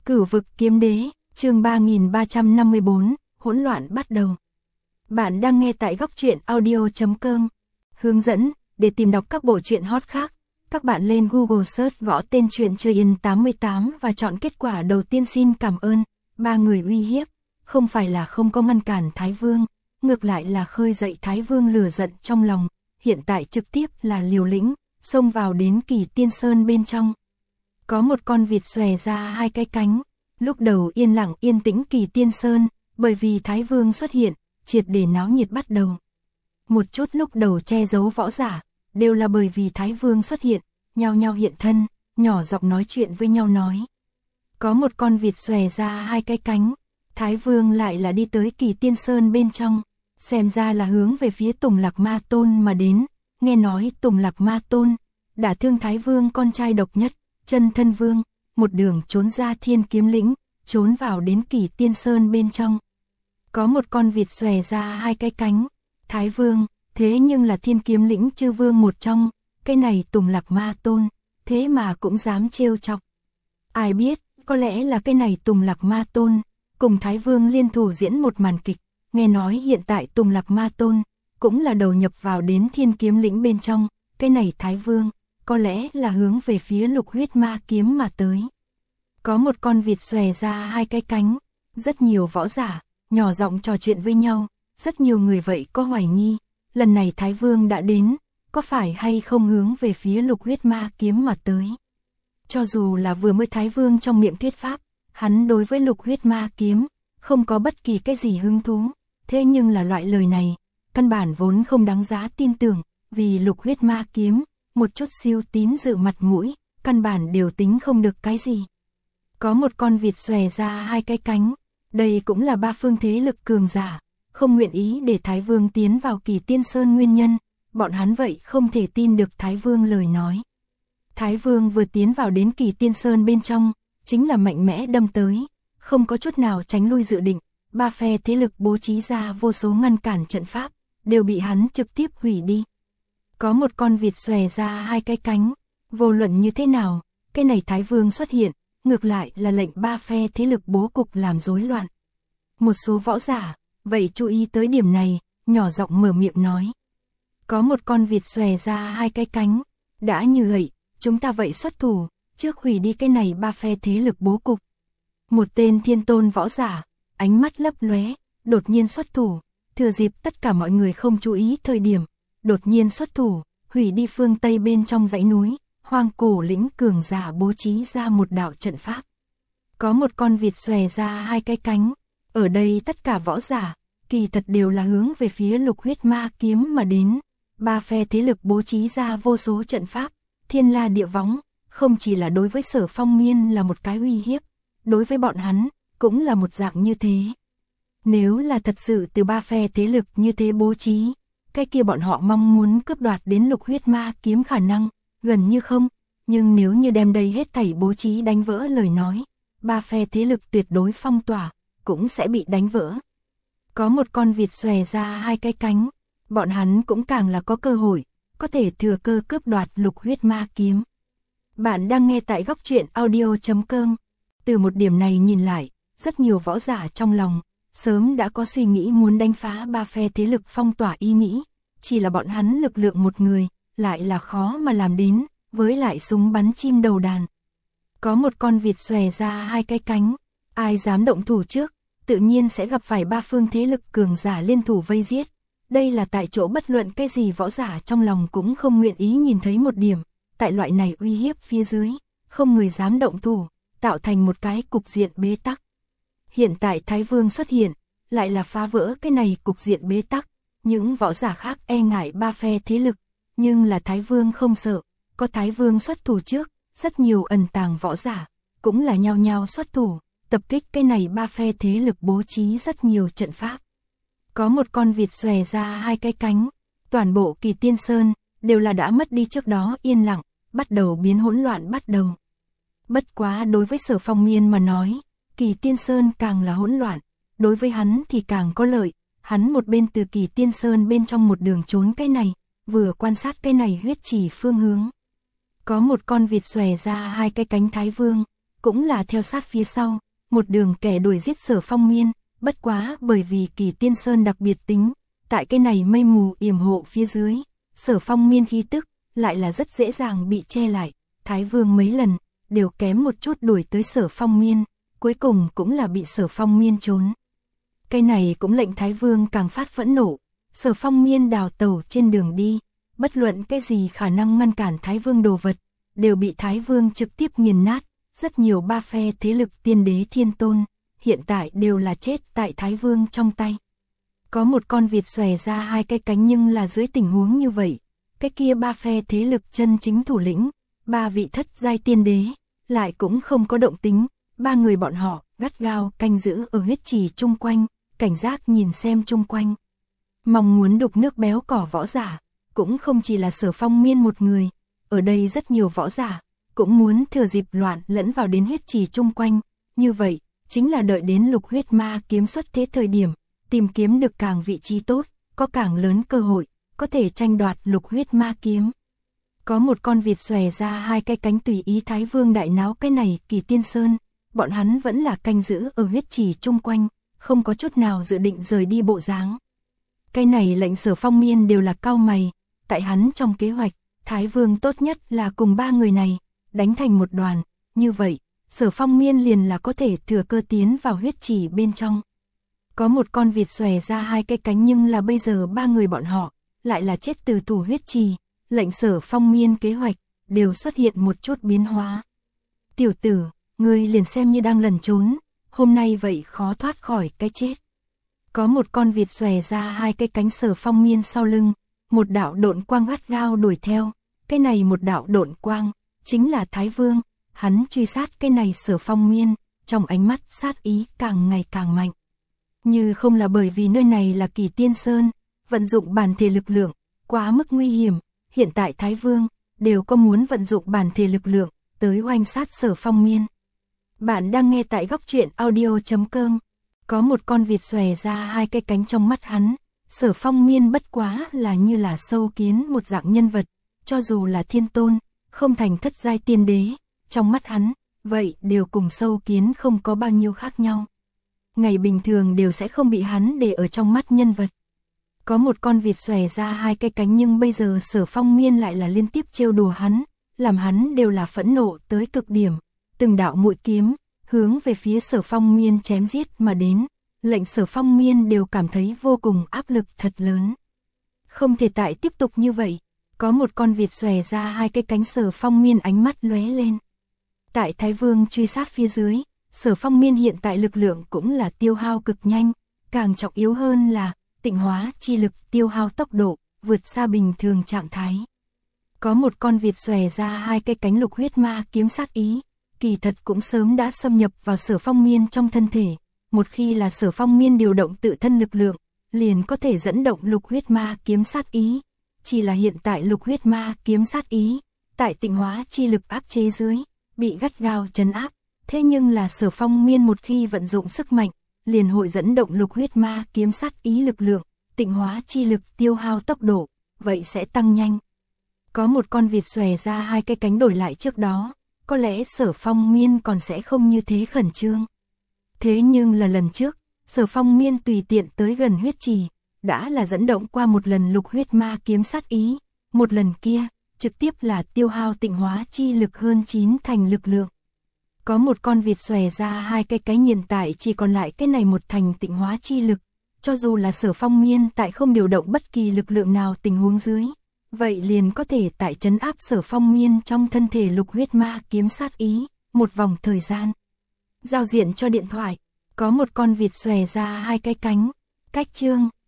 Cửu vực kiếm đế, chương 3354, hỗn loạn bắt đầu. Bạn đang nghe tại góc truyện audio.com. Hướng dẫn, để tìm đọc các bộ truyện hot khác, các bạn lên Google search gõ tên truyện Chơi In 88 và chọn kết quả đầu tiên. Xin cảm ơn. Ba người uy hiếp, không phải là không có ngăn cản Thái Vương, ngược lại là khơi dậy Thái Vương lửa giận trong lòng, hiện tại trực tiếp là liều lĩnh, xông vào đến Kỳ Tiên Sơn bên trong. Có một con vịt xòe ra hai cái cánh, lúc đầu yên lặng yên tĩnh Kỳ Tiên Sơn, bởi vì Thái Vương xuất hiện, triệt để náo nhiệt bắt đầu. Một chút lúc đầu che giấu võ giả, đều là bởi vì Thái Vương xuất hiện, nhao nhao hiện thân, nhỏ giọng nói chuyện với nhau nói. Có một con vịt xòe ra hai cái cánh, Thái Vương lại là đi tới Kỳ Tiên Sơn bên trong, xem ra là hướng về phía Tùng Lạc Ma Tôn mà đến, nghe nói Tùng Lạc Ma Tôn đã thương Thái Vương con trai độc nhất, Chân Thân Vương, một đường trốn ra Thiên Kiếm Lĩnh, trốn vào đến Kỳ Tiên Sơn bên trong. Có một con vịt xòe ra hai cái cánh, Thái Vương, thế nhưng là Thiên Kiếm Lĩnh chư vương một trong, cái này Tùng Lạc Ma Tôn, thế mà cũng dám trêu chọc. Ai biết, có lẽ là cái này Tùng Lạc Ma Tôn, cùng Thái Vương liên thủ diễn một màn kịch, nghe nói hiện tại Tùng Lạc Ma Tôn, cũng là đầu nhập vào đến Thiên Kiếm Lĩnh bên trong, cái này Thái Vương, có lẽ là hướng về phía Lục Huyết Ma Kiếm mà tới. Có một con vịt xòe ra hai cái cánh, rất nhiều võ giả, nhỏ giọng trò chuyện với nhau, rất nhiều người vậy có hoài nghi, lần này Thái Vương đã đến, có phải hay không hướng về phía Lục Huyết Ma Kiếm mà tới. Cho dù là vừa mới Thái Vương trong miệng thuyết pháp, hắn đối với Lục Huyết Ma Kiếm, không có bất kỳ cái gì hứng thú, thế nhưng là loại lời này, căn bản vốn không đáng giá tin tưởng, vì Lục Huyết Ma Kiếm, một chút siêu tín dự mặt mũi, căn bản đều tính không được cái gì. Có một con vịt xòe ra hai cái cánh, đây cũng là ba phương thế lực cường giả, không nguyện ý để Thái Vương tiến vào Kỳ Tiên Sơn nguyên nhân, bọn hắn vậy không thể tin được Thái Vương lời nói. Thái Vương vừa tiến vào đến Kỳ Tiên Sơn bên trong, chính là mạnh mẽ đâm tới, không có chút nào tránh lui dự định, ba phe thế lực bố trí ra vô số ngăn cản trận pháp, đều bị hắn trực tiếp hủy đi. Có một con vịt xòe ra hai cái cánh, vô luận như thế nào, cái này Thái Vương xuất hiện, ngược lại là lệnh ba phe thế lực bố cục làm rối loạn. Một số võ giả, vậy chú ý tới điểm này, nhỏ giọng mở miệng nói. Có một con vịt xòe ra hai cái cánh, đã như vậy, chúng ta vậy xuất thủ, trước hủy đi cái này ba phe thế lực bố cục. Một tên thiên tôn võ giả, ánh mắt lấp lóe, đột nhiên xuất thủ, thừa dịp tất cả mọi người không chú ý thời điểm, đột nhiên xuất thủ, hủy đi phương Tây bên trong dãy núi, Hoang Cổ Lĩnh cường giả bố trí ra một đạo trận pháp. Có một con vịt xòe ra hai cái cánh, ở đây tất cả võ giả, kỳ thật đều là hướng về phía Lục Huyết Ma Kiếm mà đến, ba phe thế lực bố trí ra vô số trận pháp, thiên la địa võng, không chỉ là đối với Sở Phong Miên là một cái uy hiếp, đối với bọn hắn, cũng là một dạng như thế. Nếu là thật sự từ ba phe thế lực như thế bố trí, cái kia bọn họ mong muốn cướp đoạt đến Lục Huyết Ma Kiếm khả năng, gần như không, nhưng nếu như đem đây hết thảy bố trí đánh vỡ lời nói, ba phe thế lực tuyệt đối phong tỏa, cũng sẽ bị đánh vỡ. Có một con vịt xòe ra hai cái cánh, bọn hắn cũng càng là có cơ hội, có thể thừa cơ cướp đoạt Lục Huyết Ma Kiếm. Bạn đang nghe tại góc truyện audio.com. Từ một điểm này nhìn lại, rất nhiều võ giả trong lòng, sớm đã có suy nghĩ muốn đánh phá ba phe thế lực phong tỏa ý nghĩ, chỉ là bọn hắn lực lượng một người, lại là khó mà làm đến, với lại súng bắn chim đầu đàn. Có một con vịt xòe ra hai cái cánh, ai dám động thủ trước, tự nhiên sẽ gặp phải ba phương thế lực cường giả liên thủ vây giết. Đây là tại chỗ bất luận cái gì võ giả trong lòng cũng không nguyện ý nhìn thấy một điểm, tại loại này uy hiếp phía dưới, không người dám động thủ, tạo thành một cái cục diện bế tắc. Hiện tại Thái Vương xuất hiện, lại là phá vỡ cái này cục diện bế tắc, những võ giả khác e ngại ba phe thế lực, nhưng là Thái Vương không sợ, có Thái Vương xuất thủ trước, rất nhiều ẩn tàng võ giả, cũng là nhao nhao xuất thủ, tập kích cái này ba phe thế lực bố trí rất nhiều trận pháp. Có một con vịt xòe ra hai cái cánh, toàn bộ Kỳ Tiên Sơn, đều là đã mất đi trước đó yên lặng, bắt đầu biến hỗn loạn bắt đầu. Bất quá đối với Sở Phong Miên mà nói, Kỳ Tiên Sơn càng là hỗn loạn, đối với hắn thì càng có lợi, hắn một bên từ Kỳ Tiên Sơn bên trong một đường trốn cái này, vừa quan sát cái này huyết chỉ phương hướng. Có một con vịt xòe ra hai cái cánh Thái Vương, cũng là theo sát phía sau, một đường kẻ đuổi giết Sở Phong Miên, bất quá bởi vì Kỳ Tiên Sơn đặc biệt tính, tại cái này mây mù yểm hộ phía dưới, Sở Phong Miên khí tức lại là rất dễ dàng bị che lại, Thái Vương mấy lần đều kém một chút đuổi tới Sở Phong Miên, cuối cùng cũng là bị Sở Phong Miên trốn. Cái này cũng lệnh Thái Vương càng phát phẫn nộ, Sở Phong Miên đào tẩu trên đường đi, bất luận cái gì khả năng ngăn cản Thái Vương đồ vật, đều bị Thái Vương trực tiếp nghiền nát, rất nhiều ba phe thế lực tiên đế thiên tôn, hiện tại đều là chết tại Thái Vương trong tay. Có một con vịt xòe ra hai cái cánh nhưng là dưới tình huống như vậy, cái kia ba phe thế lực chân chính thủ lĩnh, ba vị thất giai tiên đế, lại cũng không có động tính, ba người bọn họ gắt gao canh giữ ở huyết trì chung quanh, cảnh giác nhìn xem chung quanh. Mong muốn đục nước béo cỏ võ giả, cũng không chỉ là Sở Phong Miên một người, ở đây rất nhiều võ giả, cũng muốn thừa dịp loạn lẫn vào đến huyết trì chung quanh, như vậy, chính là đợi đến lục huyết ma kiếm xuất thế thời điểm, tìm kiếm được càng vị trí tốt, có càng lớn cơ hội, có thể tranh đoạt lục huyết ma kiếm. Có một con vịt xòe ra hai cái cánh tùy ý Thái Vương đại náo cái này Kỳ Tiên Sơn, bọn hắn vẫn là canh giữ ở huyết trì chung quanh, không có chút nào dự định rời đi bộ dáng. Cái này lệnh Sở Phong Miên đều là cau mày, tại hắn trong kế hoạch, Thái Vương tốt nhất là cùng ba người này, đánh thành một đoàn, như vậy, Sở Phong Miên liền là có thể thừa cơ tiến vào huyết trì bên trong. Có một con vịt xòe ra hai cái cánh nhưng là bây giờ ba người bọn họ, lại là chết từ thủ huyết trì, lệnh Sở Phong Miên kế hoạch, đều xuất hiện một chút biến hóa. Tiểu tử, ngươi liền xem như đang lẩn trốn, hôm nay vậy khó thoát khỏi cái chết. Có một con vịt xòe ra hai cái cánh Sở Phong Miên sau lưng, một đạo độn quang gắt gao đuổi theo, cái này một đạo độn quang, chính là Thái Vương, hắn truy sát cái này Sở Phong Miên, trong ánh mắt sát ý càng ngày càng mạnh. Như không là bởi vì nơi này là Kỳ Tiên Sơn, vận dụng bản thể lực lượng, quá mức nguy hiểm, hiện tại Thái Vương, đều có muốn vận dụng bản thể lực lượng, tới oanh sát Sở Phong Miên. Bạn đang nghe tại góc truyện audio.com, có một con vịt xòe ra hai cái cánh trong mắt hắn, Sở Phong Miên bất quá là như là sâu kiến một dạng nhân vật, cho dù là thiên tôn, không thành thất giai tiên đế, trong mắt hắn, vậy đều cùng sâu kiến không có bao nhiêu khác nhau. Ngày bình thường đều sẽ không bị hắn để ở trong mắt nhân vật. Có một con vịt xòe ra hai cái cánh nhưng bây giờ Sở Phong Miên lại là liên tiếp trêu đùa hắn, làm hắn đều là phẫn nộ tới cực điểm, từng đạo mũi kiếm, hướng về phía Sở Phong Miên chém giết mà đến, lệnh Sở Phong Miên đều cảm thấy vô cùng áp lực thật lớn. Không thể tại tiếp tục như vậy, có một con vịt xòe ra hai cái cánh Sở Phong Miên ánh mắt lóe lên. Tại Thái Vương truy sát phía dưới, Sở Phong Miên hiện tại lực lượng cũng là tiêu hao cực nhanh, càng trọng yếu hơn là tịnh hóa chi lực tiêu hao tốc độ, vượt xa bình thường trạng thái. Có một con vịt xòe ra hai cái cánh lục huyết ma kiếm sát ý, kỳ thật cũng sớm đã xâm nhập vào Sở Phong Miên trong thân thể, một khi là Sở Phong Miên điều động tự thân lực lượng, liền có thể dẫn động lục huyết ma kiếm sát ý, chỉ là hiện tại lục huyết ma kiếm sát ý, tại tịnh hóa chi lực áp chế dưới, bị gắt gao trấn áp, thế nhưng là Sở Phong Miên một khi vận dụng sức mạnh, liền hội dẫn động lục huyết ma kiếm sát ý lực lượng, tịnh hóa chi lực tiêu hao tốc độ, vậy sẽ tăng nhanh. Có một con vịt xòe ra hai cái cánh đổi lại trước đó, có lẽ Sở Phong Miên còn sẽ không như thế khẩn trương. Thế nhưng là lần trước, Sở Phong Miên tùy tiện tới gần huyết trì, đã là dẫn động qua một lần lục huyết ma kiếm sát ý, một lần kia, trực tiếp là tiêu hao tịnh hóa chi lực hơn 9 thành lực lượng. Có một con vịt xòe ra hai cái hiện tại chỉ còn lại cái này một thành tịnh hóa chi lực, cho dù là Sở Phong Miên tại không điều động bất kỳ lực lượng nào tình huống dưới, vậy liền có thể tại trấn áp Sở Phong Miên trong thân thể lục huyết ma kiếm sát ý, một vòng thời gian. Giao diện cho điện thoại, có một con vịt xòe ra hai cái cánh, cách chương,